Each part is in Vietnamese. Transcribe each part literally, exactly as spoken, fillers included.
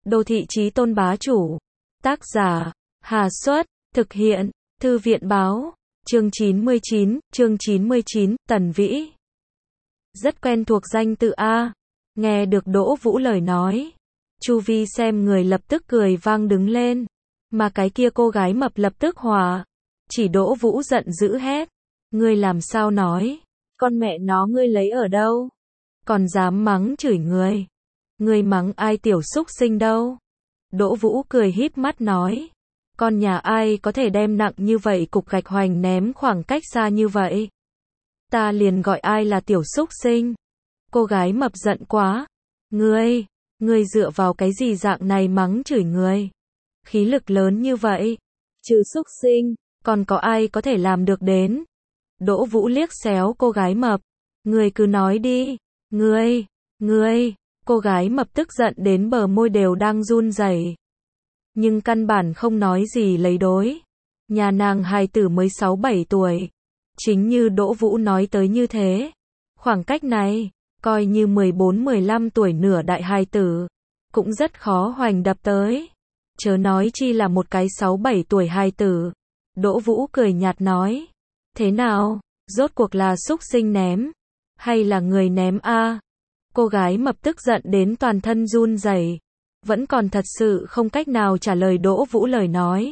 Đô thị chí tôn bá chủ. Tác giả, Hà Xuất, thực hiện, Thư viện báo, chương chín mươi chín, chương chín mươi chín, Tần Vĩ. Rất quen thuộc danh tự A. Nghe được Đỗ Vũ lời nói. Chu vi xem người lập tức cười vang đứng lên. Mà cái kia cô gái mập lập tức hòa. Chỉ Đỗ Vũ giận dữ hét. Ngươi làm sao nói? Con mẹ nó ngươi lấy ở đâu? Còn dám mắng chửi người. Ngươi mắng ai tiểu xúc sinh đâu? Đỗ Vũ cười híp mắt nói. Con nhà ai có thể đem nặng như vậy cục gạch hoành ném khoảng cách xa như vậy? Ta liền gọi ai là tiểu xúc sinh. Cô gái mập giận quá. Ngươi, ngươi dựa vào cái gì dạng này mắng chửi người? Khí lực lớn như vậy. Trừ xúc sinh, còn có ai có thể làm được đến? Đỗ Vũ liếc xéo cô gái mập. Ngươi cứ nói đi. Ngươi, ngươi, cô gái mập tức giận đến bờ môi đều đang run rẩy. Nhưng căn bản không nói gì lấy đối. Nhà nàng hài tử mới sáu bảy tuổi. Chính như Đỗ Vũ nói tới như thế. Khoảng cách này, coi như mười bốn mười lăm tuổi nửa đại hài tử, cũng rất khó hoành đập tới. Chớ nói chi là một cái sáu bảy tuổi hài tử. Đỗ Vũ cười nhạt nói. Thế nào, rốt cuộc là xúc sinh ném? Hay là người ném a? Cô gái mập tức giận đến toàn thân run rẩy, vẫn còn thật sự không cách nào trả lời Đỗ Vũ lời nói.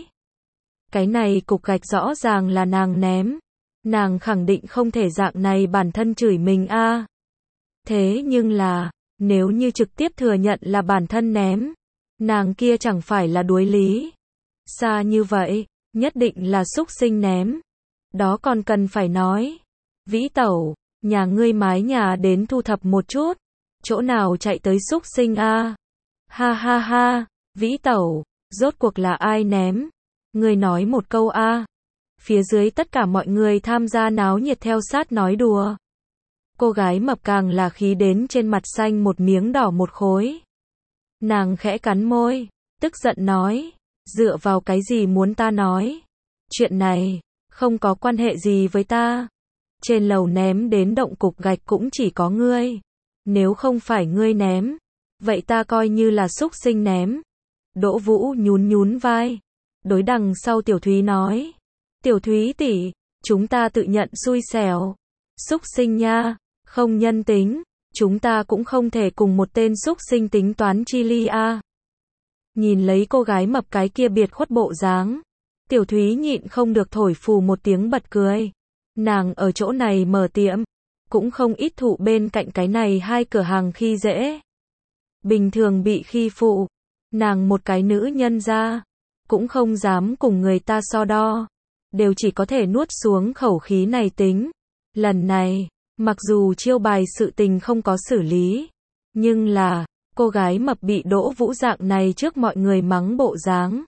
Cái này cục gạch rõ ràng là nàng ném. Nàng khẳng định không thể dạng này bản thân chửi mình a. Thế nhưng là, nếu như trực tiếp thừa nhận là bản thân ném, nàng kia chẳng phải là đuối lý. Xa như vậy, nhất định là xúc sinh ném. Đó còn cần phải nói. Vĩ tẩu, nhà ngươi mái nhà đến thu thập một chút. Chỗ nào chạy tới xúc sinh a? Ha ha ha, Vĩ tẩu, rốt cuộc là ai ném? Ngươi nói một câu a. Phía dưới tất cả mọi người tham gia náo nhiệt theo sát nói đùa. Cô gái mập càng là khí đến trên mặt xanh một miếng đỏ một khối. Nàng khẽ cắn môi, tức giận nói, dựa vào cái gì muốn ta nói? Chuyện này, không có quan hệ gì với ta. Trên lầu ném đến động cục gạch cũng chỉ có ngươi. Nếu không phải ngươi ném, vậy ta coi như là xúc sinh ném. Đỗ Vũ nhún nhún vai. Đối đằng sau Tiểu Thúy nói. Tiểu Thúy tỷ, chúng ta tự nhận xui xẻo. Xúc sinh nha, không nhân tính. Chúng ta cũng không thể cùng một tên xúc sinh tính toán chi ly a. Nhìn lấy cô gái mập cái kia biệt khuất bộ dáng. Tiểu Thúy nhịn không được thổi phù một tiếng bật cười. Nàng ở chỗ này mở tiệm, cũng không ít thụ bên cạnh cái này hai cửa hàng khi dễ. Bình thường bị khi phụ, nàng một cái nữ nhân ra, cũng không dám cùng người ta so đo, đều chỉ có thể nuốt xuống khẩu khí này tính. Lần này, mặc dù chiêu bài sự tình không có xử lý, nhưng là, cô gái mập bị Đỗ Vũ dạng này trước mọi người mắng bộ dáng,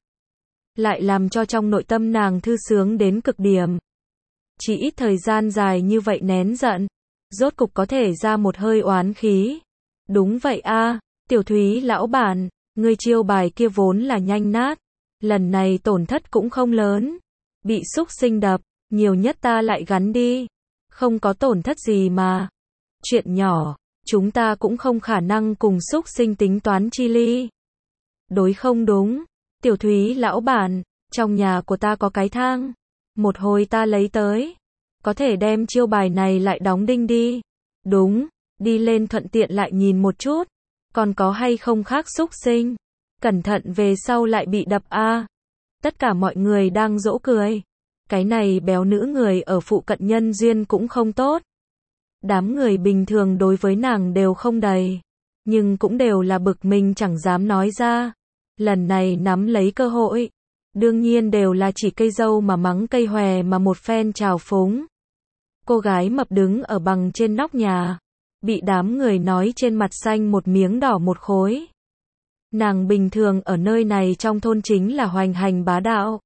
lại làm cho trong nội tâm nàng thư sướng đến cực điểm. Chỉ ít thời gian dài như vậy nén giận, rốt cục có thể ra một hơi oán khí. Đúng vậy a, Tiểu Thúy lão bản, ngươi chiêu bài kia vốn là nhanh nát, lần này tổn thất cũng không lớn. Bị xúc sinh đập, nhiều nhất ta lại gắn đi. Không có tổn thất gì mà. Chuyện nhỏ, chúng ta cũng không khả năng cùng xúc sinh tính toán chi ly. Đối không đúng, Tiểu Thúy lão bản, trong nhà của ta có cái thang. Một hồi ta lấy tới. Có thể đem chiêu bài này lại đóng đinh đi. Đúng, đi lên thuận tiện lại nhìn một chút. Còn có hay không khác xúc sinh. Cẩn thận về sau lại bị đập a. Tất cả mọi người đang dỗ cười. Cái này béo nữ người ở phụ cận nhân duyên cũng không tốt. Đám người bình thường đối với nàng đều không đầy. Nhưng cũng đều là bực mình chẳng dám nói ra. Lần này nắm lấy cơ hội. Đương nhiên đều là chỉ cây dâu mà mắng cây hòe mà một phen trào phúng. Cô gái mập đứng ở bằng trên nóc nhà. Bị đám người nói trên mặt xanh một miếng đỏ một khối. Nàng bình thường ở nơi này trong thôn chính là hoành hành bá đạo.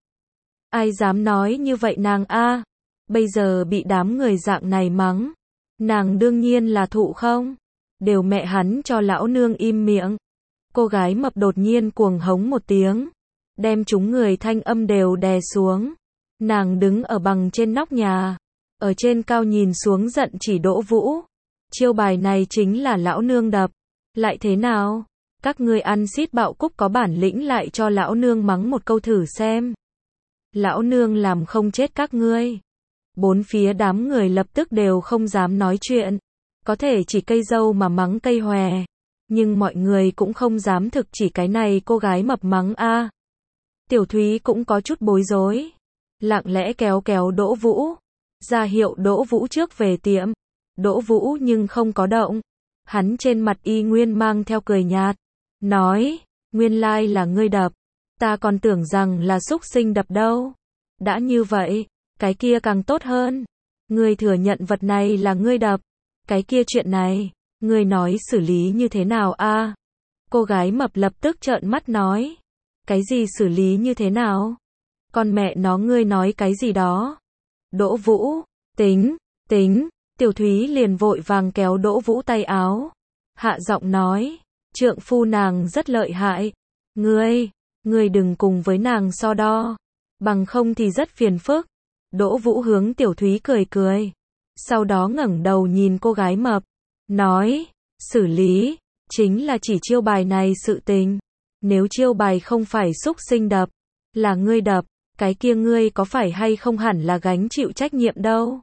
Ai dám nói như vậy nàng a? Bây giờ bị đám người dạng này mắng. Nàng đương nhiên là thụ không? Đều mẹ hắn cho lão nương im miệng. Cô gái mập đột nhiên cuồng hống một tiếng. Đem chúng người thanh âm đều đè xuống. Nàng đứng ở bằng trên nóc nhà. Ở trên cao nhìn xuống giận chỉ Đỗ Vũ. Chiêu bài này chính là lão nương đập. Lại thế nào? Các ngươi ăn xít bạo cúc có bản lĩnh lại cho lão nương mắng một câu thử xem. Lão nương làm không chết các ngươi. Bốn phía đám người lập tức đều không dám nói chuyện. Có thể chỉ cây dâu mà mắng cây hòe. Nhưng mọi người cũng không dám thực chỉ cái này cô gái mập mắng a. Tiểu Thúy cũng có chút bối rối. Lặng lẽ kéo kéo Đỗ Vũ. Ra hiệu Đỗ Vũ trước về tiệm. Đỗ Vũ nhưng không có động. Hắn trên mặt y nguyên mang theo cười nhạt. Nói, nguyên lai là ngươi đập. Ta còn tưởng rằng là xúc sinh đập đâu. Đã như vậy, cái kia càng tốt hơn. Ngươi thừa nhận vật này là ngươi đập. Cái kia chuyện này, ngươi nói xử lý như thế nào a? Cô gái mập lập tức trợn mắt nói. Cái gì xử lý như thế nào? Con mẹ nó ngươi nói cái gì đó? Đỗ Vũ, tính, tính, Tiểu Thúy liền vội vàng kéo Đỗ Vũ tay áo. Hạ giọng nói, trượng phu nàng rất lợi hại. Ngươi, ngươi đừng cùng với nàng so đo. Bằng không thì rất phiền phức. Đỗ Vũ hướng Tiểu Thúy cười cười. Sau đó ngẩng đầu nhìn cô gái mập. Nói, xử lý, chính là chỉ chiêu bài này sự tình. Nếu chiêu bài không phải xúc sinh đập, là ngươi đập, cái kia ngươi có phải hay không hẳn là gánh chịu trách nhiệm đâu.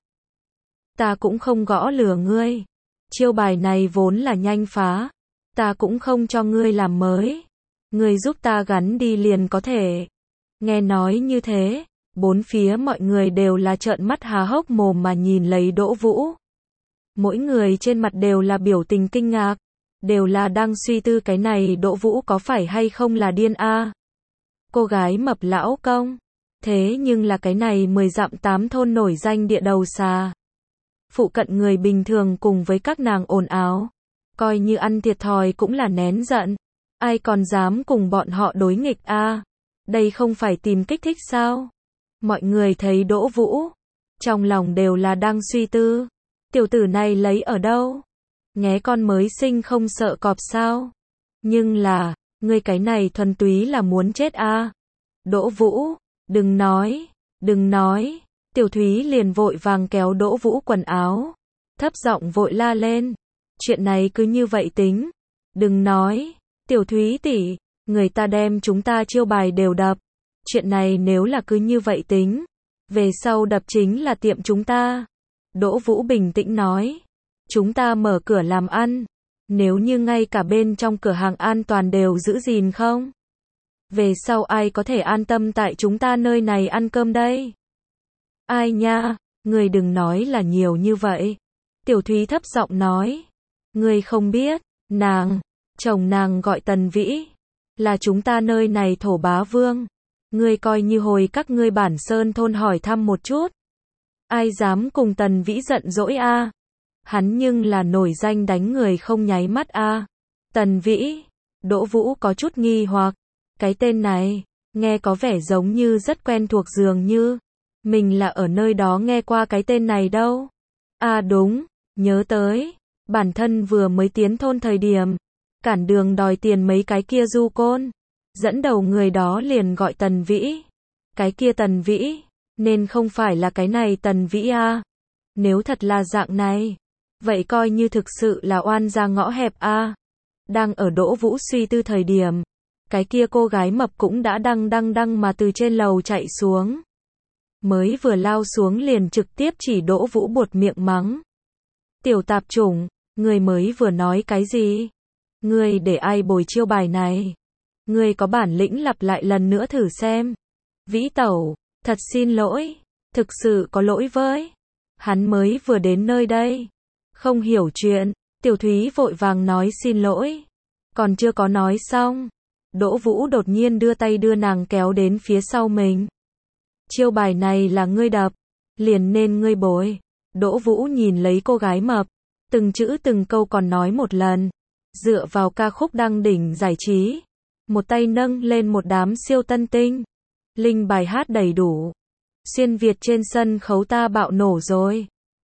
Ta cũng không gõ lừa ngươi. Chiêu bài này vốn là nhanh phá. Ta cũng không cho ngươi làm mới. Ngươi giúp ta gắn đi liền có thể. Nghe nói như thế, bốn phía mọi người đều là trợn mắt há hốc mồm mà nhìn lấy Đỗ Vũ. Mỗi người trên mặt đều là biểu tình kinh ngạc. Đều là đang suy tư cái này Đỗ Vũ có phải hay không là điên a. Cô gái mập lão công. Thế nhưng là cái này mười dặm tám thôn nổi danh địa đầu xà. Phụ cận người bình thường cùng với các nàng ồn ào. Coi như ăn thiệt thòi cũng là nén giận. Ai còn dám cùng bọn họ đối nghịch a? Đây không phải tìm kích thích sao? Mọi người thấy Đỗ Vũ. Trong lòng đều là đang suy tư. Tiểu tử này lấy ở đâu? Nghé con mới sinh không sợ cọp sao? Nhưng là, ngươi cái này thuần túy là muốn chết a. Đỗ Vũ, đừng nói, đừng nói. Tiểu Thúy liền vội vàng kéo Đỗ Vũ quần áo. Thấp giọng vội la lên. Chuyện này cứ như vậy tính. Đừng nói, Tiểu Thúy tỷ, người ta đem chúng ta chiêu bài đều đập. Chuyện này nếu là cứ như vậy tính, về sau đập chính là tiệm chúng ta. Đỗ Vũ bình tĩnh nói. Chúng ta mở cửa làm ăn. Nếu như ngay cả bên trong cửa hàng an toàn đều giữ gìn không? Về sau ai có thể an tâm tại chúng ta nơi này ăn cơm đây? Ai nha, người đừng nói là nhiều như vậy. Tiểu Thúy thấp giọng nói. Người không biết, nàng, chồng nàng gọi Tần Vĩ. Là chúng ta nơi này thổ bá vương. Người coi như hồi các ngươi bản sơn thôn hỏi thăm một chút. Ai dám cùng Tần Vĩ giận dỗi a? Hắn nhưng là nổi danh đánh người không nháy mắt a. Tần Vĩ. Đỗ Vũ có chút nghi hoặc. Cái tên này, nghe có vẻ giống như rất quen thuộc dường như. Mình là ở nơi đó nghe qua cái tên này đâu. À đúng, nhớ tới. Bản thân vừa mới tiến thôn thời điểm. Cản đường đòi tiền mấy cái kia du côn. Dẫn đầu người đó liền gọi Tần Vĩ. Cái kia Tần Vĩ. Nên không phải là cái này Tần Vĩ a. Nếu thật là dạng này. Vậy coi như thực sự là oan ra ngõ hẹp a. Đang ở Đỗ Vũ suy tư thời điểm. Cái kia cô gái mập cũng đã đăng đăng đăng mà từ trên lầu chạy xuống. Mới vừa lao xuống liền trực tiếp chỉ Đỗ Vũ buột miệng mắng. Tiểu tạp chủng, người mới vừa nói cái gì? Ngươi để ai bồi chiêu bài này? Ngươi có bản lĩnh lặp lại lần nữa thử xem. Vĩ tẩu, thật xin lỗi, thực sự có lỗi với. Hắn mới vừa đến nơi đây. Không hiểu chuyện, Tiểu Thúy vội vàng nói xin lỗi. Còn chưa có nói xong. Đỗ Vũ đột nhiên đưa tay đưa nàng kéo đến phía sau mình. Chiêu bài này là ngươi đập, liền nên ngươi bồi. Đỗ Vũ nhìn lấy cô gái mập, từng chữ từng câu còn nói một lần. Dựa vào ca khúc đăng đỉnh giải trí, một tay nâng lên một đám siêu tân tinh. Linh bài hát đầy đủ. Xuyên Việt trên sân khấu ta bạo nổ rồi.